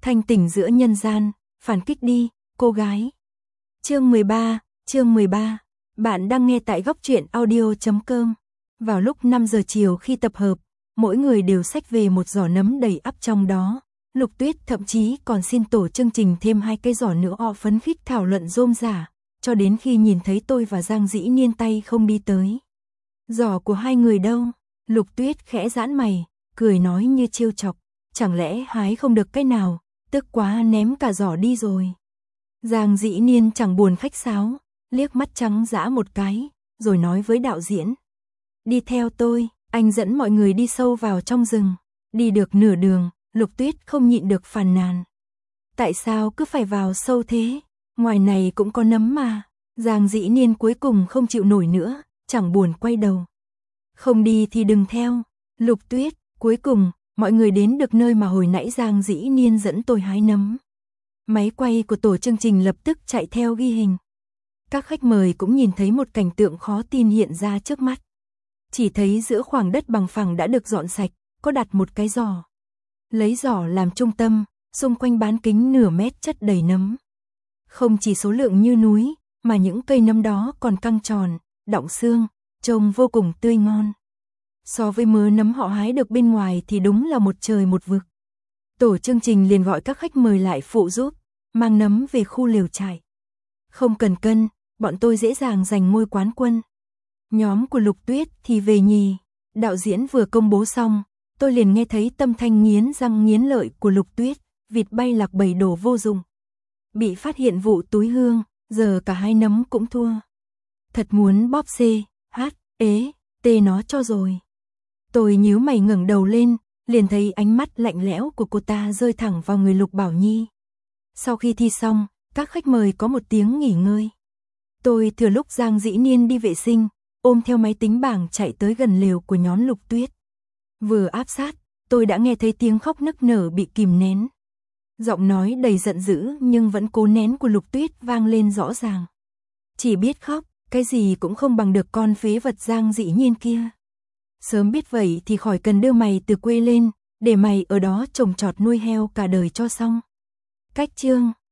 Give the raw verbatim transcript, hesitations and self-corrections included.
thanh tỉnh giữa nhân gian, phản kích đi, cô gái. Chương mười ba, chương mười ba. Bạn đang nghe tại góc truyện audio chấm com. Vào lúc năm giờ chiều khi tập hợp, mỗi người đều xách về một giỏ nấm đầy ắp trong đó. Lục Tuyết thậm chí còn xin tổ chương trình thêm hai cái giỏ nữa, họ phấn khích thảo luận rôm rả, cho đến khi nhìn thấy tôi và Giang Dĩ Niên tay không đi tới. Giỏ của hai người đâu? Lục Tuyết khẽ giãn mày, cười nói như trêu chọc, chẳng lẽ hái không được cái nào, tức quá ném cả giỏ đi rồi. Giang Dĩ Niên chẳng buồn khách sáo, liếc mắt trắng dã một cái, rồi nói với đạo diễn. Đi theo tôi, anh dẫn mọi người đi sâu vào trong rừng. Đi được nửa đường, Lục Tuyết không nhịn được phàn nàn. Tại sao cứ phải vào sâu thế? Ngoài này cũng có nấm mà. Giang Dĩ Niên cuối cùng không chịu nổi nữa, chẳng buồn quay đầu. Không đi thì đừng theo. Lục Tuyết, cuối cùng, mọi người đến được nơi mà hồi nãy Giang Dĩ Niên dẫn tôi hái nấm. Máy quay của tổ chương trình lập tức chạy theo ghi hình. Các khách mời cũng nhìn thấy một cảnh tượng khó tin hiện ra trước mắt. Chỉ thấy giữa khoảng đất bằng phẳng đã được dọn sạch, có đặt một cái giỏ. Lấy giỏ làm trung tâm, xung quanh bán kính nửa mét chất đầy nấm. Không chỉ số lượng như núi, mà những cây nấm đó còn căng tròn, đọng xương, trông vô cùng tươi ngon. So với mớ nấm họ hái được bên ngoài thì đúng là một trời một vực. Tổ chương trình liền gọi các khách mời lại phụ giúp, mang nấm về khu lều trại. Không cần cân, bọn tôi dễ dàng giành ngôi quán quân. Nhóm của Lục Tuyết thì về nhì. Đạo diễn vừa công bố xong, tôi liền nghe thấy tâm thanh nghiến răng nghiến lợi của Lục Tuyết, vịt bay lạc bầy đổ vô dụng. Bị phát hiện vụ túi hương, giờ cả hai nấm cũng thua. Thật muốn bóp C, H, ế, T nó cho rồi. Tôi nhíu mày ngẩng đầu lên, liền thấy ánh mắt lạnh lẽo của cô ta rơi thẳng vào người Lục Bảo Nhi. Sau khi thi xong, các khách mời có một tiếng nghỉ ngơi. Tôi thừa lúc Giang Dĩ Niên đi vệ sinh, ôm theo máy tính bảng chạy tới gần lều của nhóm Lục Tuyết. Vừa áp sát, tôi đã nghe thấy tiếng khóc nức nở bị kìm nén. Giọng nói đầy giận dữ nhưng vẫn cố nén của Lục Tuyết vang lên rõ ràng. Chỉ biết khóc, cái gì cũng không bằng được con phế vật Giang Dĩ Nhiên kia. Sớm biết vậy thì khỏi cần đưa mày từ quê lên, để mày ở đó trồng trọt nuôi heo cả đời cho xong. Cách chương